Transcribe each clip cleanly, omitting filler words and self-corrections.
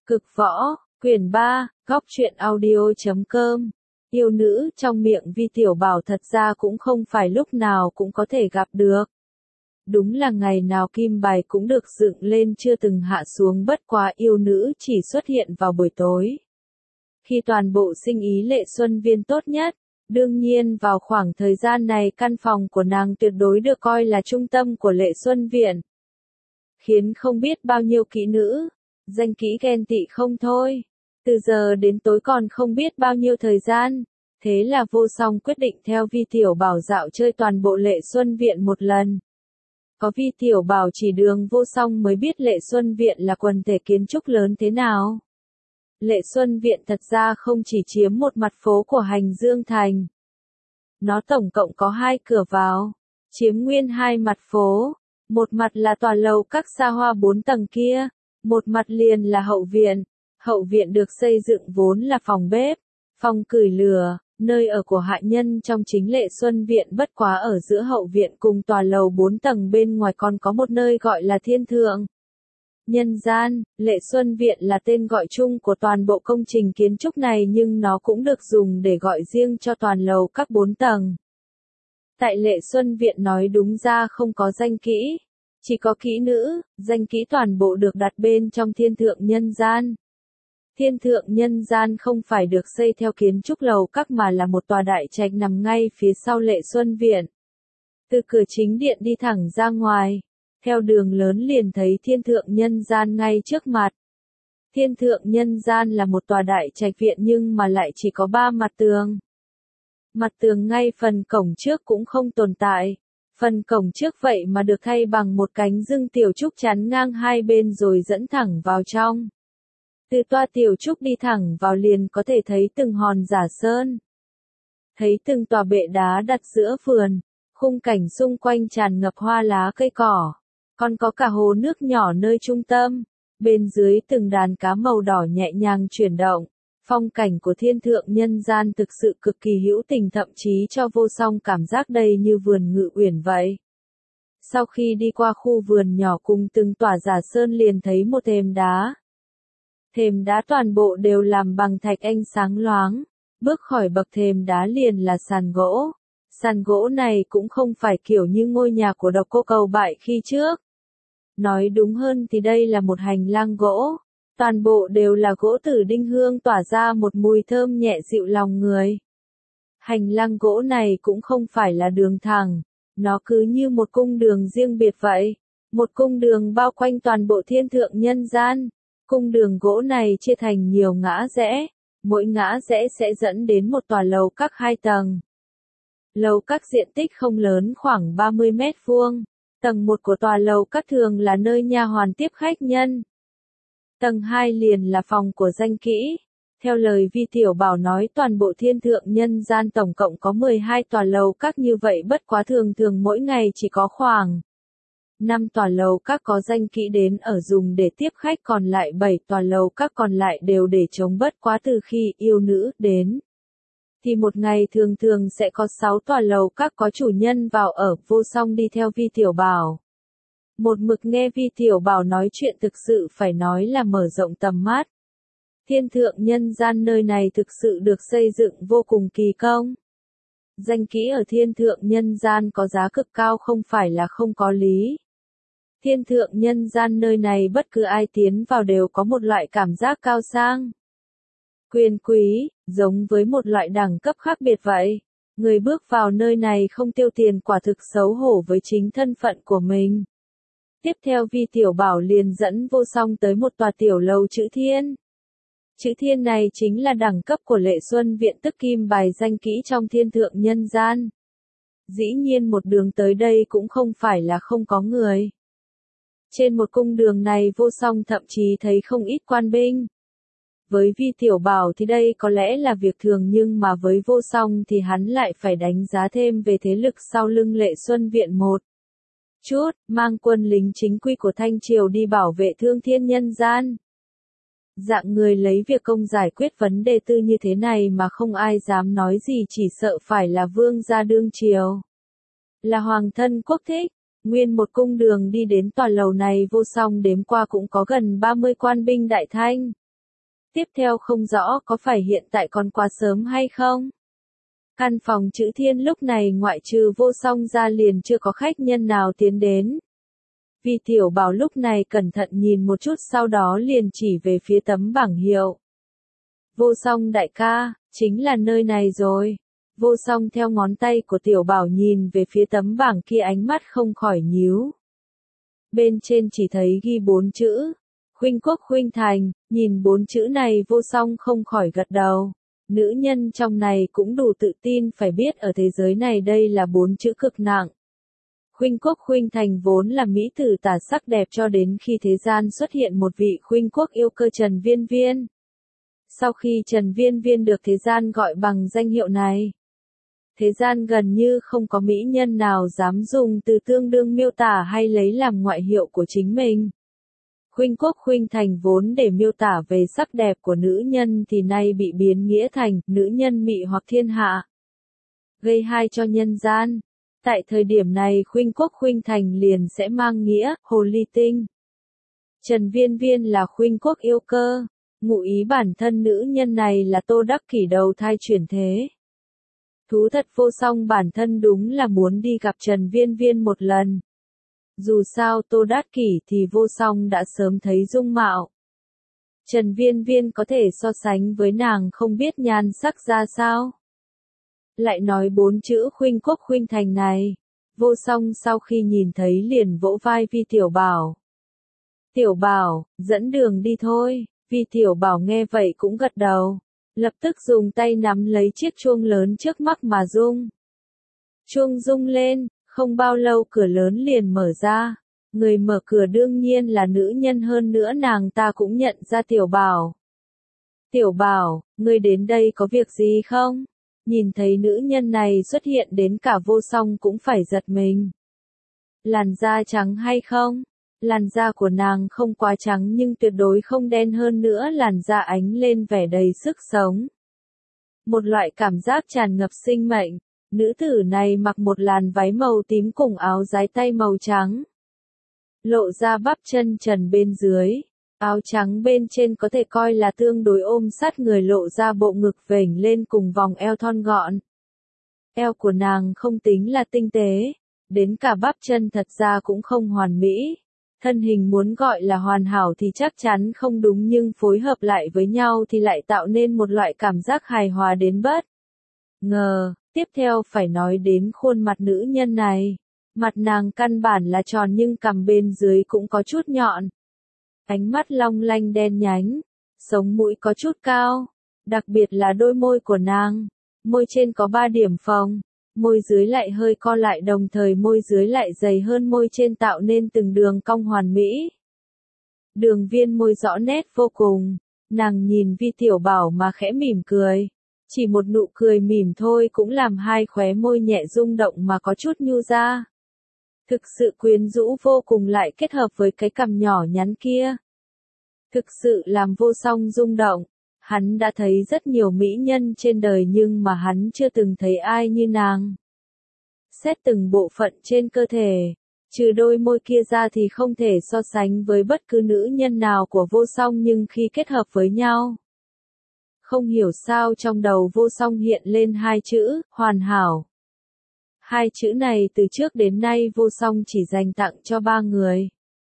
Cực võ, quyển 3, góc truyện audio.com. Yêu nữ trong miệng Vi Tiểu Bảo thật ra cũng không phải lúc nào cũng có thể gặp được. Đúng là ngày nào kim bài cũng được dựng lên chưa từng hạ xuống, bất quá yêu nữ chỉ xuất hiện vào buổi tối. Khi toàn bộ sinh ý Lệ Xuân Viên tốt nhất, đương nhiên vào khoảng thời gian này căn phòng của nàng tuyệt đối được coi là trung tâm của Lệ Xuân Viện. Khiến không biết bao nhiêu kỹ nữ, danh kỹ ghen tị không thôi. Từ giờ đến tối còn không biết bao nhiêu thời gian, thế là Vô Song quyết định theo Vi Tiểu Bảo dạo chơi toàn bộ Lệ Xuân Viện một lần. Có Vi Tiểu Bảo chỉ đường, Vô Song mới biết Lệ Xuân Viện là quần thể kiến trúc lớn thế nào. Lệ Xuân Viện thật ra không chỉ chiếm một mặt phố của Hành Dương Thành. Nó tổng cộng có 2 cửa vào, chiếm nguyên 2 mặt phố. Một mặt là tòa lầu các xa hoa 4 tầng kia, một mặt liền là hậu viện. Hậu viện được xây dựng vốn là phòng bếp, phòng củi lửa, nơi ở của hạ nhân trong chính Lệ Xuân Viện, bất quá ở giữa hậu viện cùng tòa lầu 4 tầng bên ngoài còn có một nơi gọi là Thiên Thượng Nhân Gian. Lệ Xuân Viện là tên gọi chung của toàn bộ công trình kiến trúc này, nhưng nó cũng được dùng để gọi riêng cho toàn lầu các 4 tầng. Tại Lệ Xuân Viện nói đúng ra không có danh kỹ, chỉ có kỹ nữ, danh kỹ toàn bộ được đặt bên trong Thiên Thượng Nhân Gian. Thiên Thượng Nhân Gian không phải được xây theo kiến trúc lầu các mà là một tòa đại trạch nằm ngay phía sau Lệ Xuân Viện. Từ cửa chính điện đi thẳng ra ngoài, theo đường lớn liền thấy Thiên Thượng Nhân Gian ngay trước mặt. Thiên Thượng Nhân Gian là một tòa đại trạch viện nhưng mà lại chỉ có 3 mặt tường. Mặt tường ngay phần cổng trước cũng không tồn tại. Phần cổng trước vậy mà được thay bằng một cánh dương tiểu trúc chắn ngang hai bên rồi dẫn thẳng vào trong. Từ toa tiểu trúc đi thẳng vào liền có thể thấy từng hòn giả sơn. Thấy từng tòa bệ đá đặt giữa vườn, khung cảnh xung quanh tràn ngập hoa lá cây cỏ. Còn có cả hồ nước nhỏ nơi trung tâm, bên dưới từng đàn cá màu đỏ nhẹ nhàng chuyển động. Phong cảnh của Thiên Thượng Nhân Gian thực sự cực kỳ hữu tình, thậm chí cho Vô Song cảm giác đây như vườn Ngự Uyển vậy. Sau khi đi qua khu vườn nhỏ cùng từng tòa giả sơn liền thấy một thềm đá. Thềm đá toàn bộ đều làm bằng thạch anh sáng loáng, bước khỏi bậc thềm đá liền là sàn gỗ. Sàn gỗ này cũng không phải kiểu như ngôi nhà của Độc Cô Cầu Bại khi trước. Nói đúng hơn thì đây là một hành lang gỗ. Toàn bộ đều là gỗ tử đinh hương tỏa ra một mùi thơm nhẹ dịu lòng người. Hành lang gỗ này cũng không phải là đường thẳng, nó cứ như một cung đường riêng biệt vậy. Một cung đường bao quanh toàn bộ Thiên Thượng Nhân Gian. Cung đường gỗ này chia thành nhiều ngã rẽ, mỗi ngã rẽ sẽ dẫn đến một tòa lầu các 2 tầng. Lầu các diện tích không lớn, khoảng 30 mét vuông. Tầng 1 của tòa lầu các thường là nơi nha hoàn tiếp khách nhân. Tầng 2 liền là phòng của danh kỹ. Theo lời Vi Tiểu Bảo nói, toàn bộ Thiên Thượng Nhân Gian tổng cộng có 12 tòa lầu các như vậy, bất quá thường mỗi ngày chỉ có khoảng 5 tòa lầu các có danh kỹ đến ở dùng để tiếp khách, còn lại 7 tòa lầu các còn lại đều để trống, bất quá từ khi yêu nữ đến thì một ngày thường sẽ có 6 tòa lầu các có chủ nhân vào ở. Vô Song đi theo Vi Tiểu Bảo. Một mực nghe Vi Tiểu Bảo nói chuyện, thực sự phải nói là mở rộng tầm mắt. Thiên Thượng Nhân Gian nơi này thực sự được xây dựng vô cùng kỳ công. Danh kỹ ở Thiên Thượng Nhân Gian có giá cực cao không phải là không có lý. Thiên Thượng Nhân Gian nơi này bất cứ ai tiến vào đều có một loại cảm giác cao sang, quyền quý, giống với một loại đẳng cấp khác biệt vậy. Người bước vào nơi này không tiêu tiền quả thực xấu hổ với chính thân phận của mình. Tiếp theo Vi Tiểu Bảo liền dẫn Vô Song tới một tòa tiểu lầu chữ Thiên. Chữ Thiên này chính là đẳng cấp của Lệ Xuân Viện, tức kim bài danh kỹ trong Thiên Thượng Nhân Gian. Dĩ nhiên một đường tới đây cũng không phải là không có người. Trên một cung đường này Vô Song thậm chí thấy không ít quan binh. Với Vi Tiểu Bảo thì đây có lẽ là việc thường, nhưng mà với Vô Song thì hắn lại phải đánh giá thêm về thế lực sau lưng Lệ Xuân Viện một chút, mang quân lính chính quy của Thanh Triều đi bảo vệ Thương Thiên Nhân Gian. Dạng người lấy việc công giải quyết vấn đề tư như thế này mà không ai dám nói gì, chỉ sợ phải là vương gia đương triều, là hoàng thân quốc thích. Nguyên một cung đường đi đến tòa lầu này Vô Song đếm qua cũng có gần 30 quan binh Đại Thanh. Tiếp theo không rõ có phải hiện tại còn quá sớm hay không? Căn phòng chữ thiên lúc này ngoại trừ Vô Song ra liền chưa có khách nhân nào tiến đến. Vi Tiểu Bảo lúc này cẩn thận nhìn một chút sau đó liền chỉ về phía tấm bảng hiệu. Vô Song đại ca, chính là nơi này rồi. Vô Song theo ngón tay của Tiểu Bảo nhìn về phía tấm bảng kia ánh mắt không khỏi nhíu. Bên trên chỉ thấy ghi 4 chữ. Khuynh Quốc Khuynh Thành, nhìn 4 chữ này Vô Song không khỏi gật đầu. Nữ nhân trong này cũng đủ tự tin phải biết ở thế giới này đây là 4 chữ cực nặng. Khuynh Quốc Khuynh Thành vốn là mỹ tử tả sắc đẹp cho đến khi thế gian xuất hiện một vị khuynh quốc yêu cơ Trần Viên Viên. Sau khi Trần Viên Viên được thế gian gọi bằng danh hiệu này, thế gian gần như không có mỹ nhân nào dám dùng từ tương đương miêu tả hay lấy làm ngoại hiệu của chính mình. Khuynh Quốc Khuynh Thành vốn để miêu tả về sắc đẹp của nữ nhân thì nay bị biến nghĩa thành nữ nhân mị hoặc thiên hạ, gây hai cho nhân gian. Tại thời điểm này Khuynh Quốc Khuynh Thành liền sẽ mang nghĩa hồ ly tinh. Trần Viên Viên là khuynh quốc yêu cơ, ngụ ý bản thân nữ nhân này là Tô Đắc Kỷ đầu thai chuyển thế. Thú thật Vô Song bản thân đúng là muốn đi gặp Trần Viên Viên một lần. Dù sao Tô Đắc Kỷ thì Vô Song đã sớm thấy dung mạo. Trần Viên Viên có thể so sánh với nàng không biết nhan sắc ra sao. Lại nói 4 chữ Khuynh Quốc Khuynh Thành này, Vô Song sau khi nhìn thấy liền vỗ vai Vi Tiểu Bảo. Tiểu Bảo, dẫn đường đi thôi. Vi Tiểu Bảo nghe vậy cũng gật đầu, lập tức dùng tay nắm lấy chiếc chuông lớn trước mắt mà rung. Chuông rung lên, không bao lâu cửa lớn liền mở ra. Người mở cửa đương nhiên là nữ nhân, hơn nữa nàng ta cũng nhận ra Tiểu Bảo. Tiểu Bảo, ngươi đến đây có việc gì không? Nhìn thấy nữ nhân này xuất hiện đến cả Vô Song cũng phải giật mình. Làn da trắng hay không? Làn da của nàng không quá trắng nhưng tuyệt đối không đen, hơn nữa làn da ánh lên vẻ đầy sức sống. Một loại cảm giác tràn ngập sinh mệnh. Nữ tử này mặc một làn váy màu tím cùng áo dái tay màu trắng. Lộ ra bắp chân trần bên dưới. Áo trắng bên trên có thể coi là tương đối ôm sát người, lộ ra bộ ngực vểnh lên cùng vòng eo thon gọn. Eo của nàng không tính là tinh tế, đến cả bắp chân thật ra cũng không hoàn mỹ. Thân hình muốn gọi là hoàn hảo thì chắc chắn không đúng, nhưng phối hợp lại với nhau thì lại tạo nên một loại cảm giác hài hòa đến bất ngờ. Tiếp theo phải nói đến khuôn mặt nữ nhân này. Mặt nàng căn bản là tròn nhưng cằm bên dưới cũng có chút nhọn. Ánh mắt long lanh đen nhánh, sống mũi có chút cao, đặc biệt là đôi môi của nàng. Môi trên có 3 điểm phồng, môi dưới lại hơi co lại, đồng thời môi dưới lại dày hơn môi trên tạo nên từng đường cong hoàn mỹ. Đường viên môi rõ nét vô cùng, nàng nhìn Vi Tiểu Bảo mà khẽ mỉm cười. Chỉ một nụ cười mỉm thôi cũng làm hai khóe môi nhẹ rung động mà có chút nhu ra. Thực sự quyến rũ vô cùng, lại kết hợp với cái cằm nhỏ nhắn kia. Thực sự làm Vô Song rung động. Hắn đã thấy rất nhiều mỹ nhân trên đời nhưng mà hắn chưa từng thấy ai như nàng. Xét từng bộ phận trên cơ thể, trừ đôi môi kia ra thì không thể so sánh với bất cứ nữ nhân nào của Vô Song, nhưng khi kết hợp với nhau, không hiểu sao trong đầu Vô Song hiện lên 2 chữ, hoàn hảo. 2 chữ này từ trước đến nay Vô Song chỉ dành tặng cho 3 người.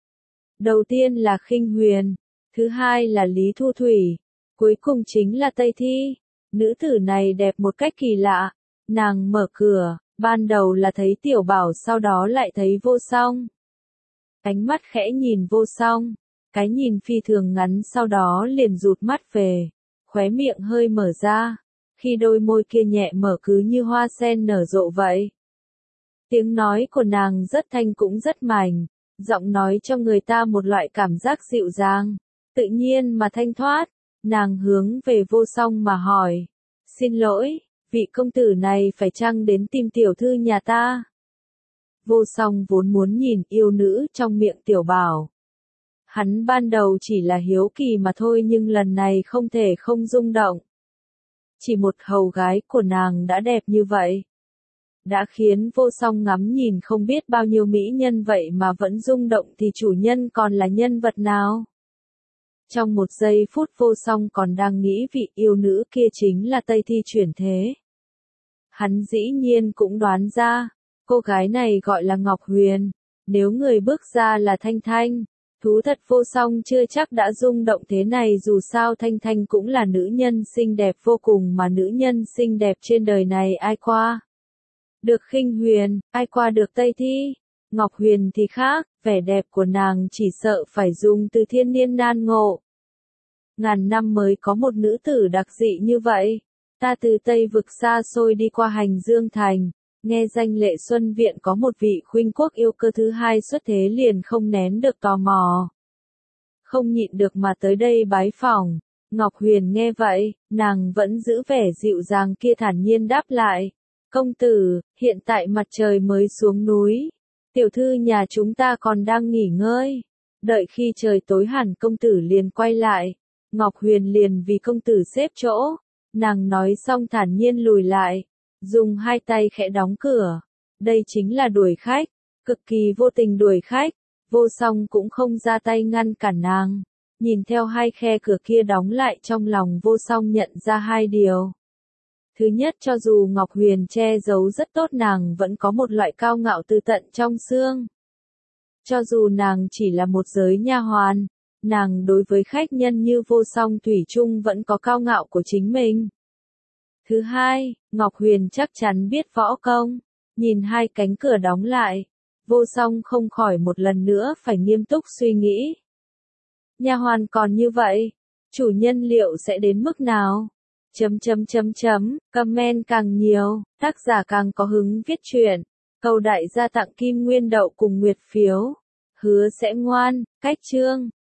Đầu tiên là Khinh Huyền, thứ hai là Lý Thu Thủy, cuối cùng chính là Tây Thi. Nữ tử này đẹp một cách kỳ lạ. Nàng mở cửa, ban đầu là thấy Tiểu Bảo, sau đó lại thấy Vô Song. Ánh mắt khẽ nhìn Vô Song, cái nhìn phi thường ngắn, sau đó liền rụt mắt về, khóe miệng hơi mở ra, khi đôi môi kia nhẹ mở cứ như hoa sen nở rộ vậy. Tiếng nói của nàng rất thanh cũng rất mảnh, giọng nói cho người ta một loại cảm giác dịu dàng, tự nhiên mà thanh thoát. Nàng hướng về Vô Song mà hỏi, xin lỗi, vị công tử này phải chăng đến tìm tiểu thư nhà ta? Vô Song vốn muốn nhìn yêu nữ trong miệng Tiểu Bảo. Hắn ban đầu chỉ là hiếu kỳ mà thôi, nhưng lần này không thể không rung động. Chỉ một hầu gái của nàng đã đẹp như vậy, đã khiến Vô Song ngắm nhìn không biết bao nhiêu mỹ nhân vậy mà vẫn rung động, thì chủ nhân còn là nhân vật nào? Trong một giây phút Vô Song còn đang nghĩ vị yêu nữ kia chính là Tây Thi chuyển thế. Hắn dĩ nhiên cũng đoán ra, cô gái này gọi là Ngọc Huyền, nếu người bước ra là Thanh Thanh. Thú thật Vô Song chưa chắc đã rung động thế này, dù sao Thanh Thanh cũng là nữ nhân xinh đẹp vô cùng, mà nữ nhân xinh đẹp trên đời này ai qua được Khinh Huyền, ai qua được Tây Thi. Ngọc Huyền thì khác, vẻ đẹp của nàng chỉ sợ phải dùng từ thiên niên nan ngộ. Ngàn năm mới có một nữ tử đặc dị như vậy. Ta từ Tây vực xa xôi đi qua Hành Dương Thành, nghe danh Lệ Xuân Viện có một vị khuynh quốc yêu cơ thứ hai xuất thế, liền không nén được tò mò. Không nhịn được mà tới đây bái phỏng. Ngọc Huyền nghe vậy, nàng vẫn giữ vẻ dịu dàng kia, thản nhiên đáp lại. Công tử, hiện tại mặt trời mới xuống núi. Tiểu thư nhà chúng ta còn đang nghỉ ngơi. Đợi khi trời tối hẳn công tử liền quay lại. Ngọc Huyền liền vì công tử xếp chỗ. Nàng nói xong thản nhiên lùi lại. Dùng hai tay khẽ đóng cửa. Đây chính là đuổi khách. Cực kỳ vô tình đuổi khách. Vô Song cũng không ra tay ngăn cản nàng. Nhìn theo hai khe cửa kia đóng lại, trong lòng Vô Song nhận ra hai điều. Thứ nhất, cho dù Ngọc Huyền che giấu rất tốt, nàng vẫn có một loại cao ngạo từ tận trong xương. Cho dù nàng chỉ là một giới nha hoàn, nàng đối với khách nhân như Vô Song thủy chung vẫn có cao ngạo của chính mình. Thứ hai, Ngọc Huyền chắc chắn biết võ công. Nhìn hai cánh cửa đóng lại, Vô Song không khỏi một lần nữa phải nghiêm túc suy nghĩ. Nha hoàn còn như vậy, chủ nhân liệu sẽ đến mức nào? Comment càng nhiều, tác giả càng có hứng viết truyện. Cầu đại gia tặng Kim Nguyên Đậu cùng Nguyệt phiếu. Hứa sẽ ngoan, cách chương.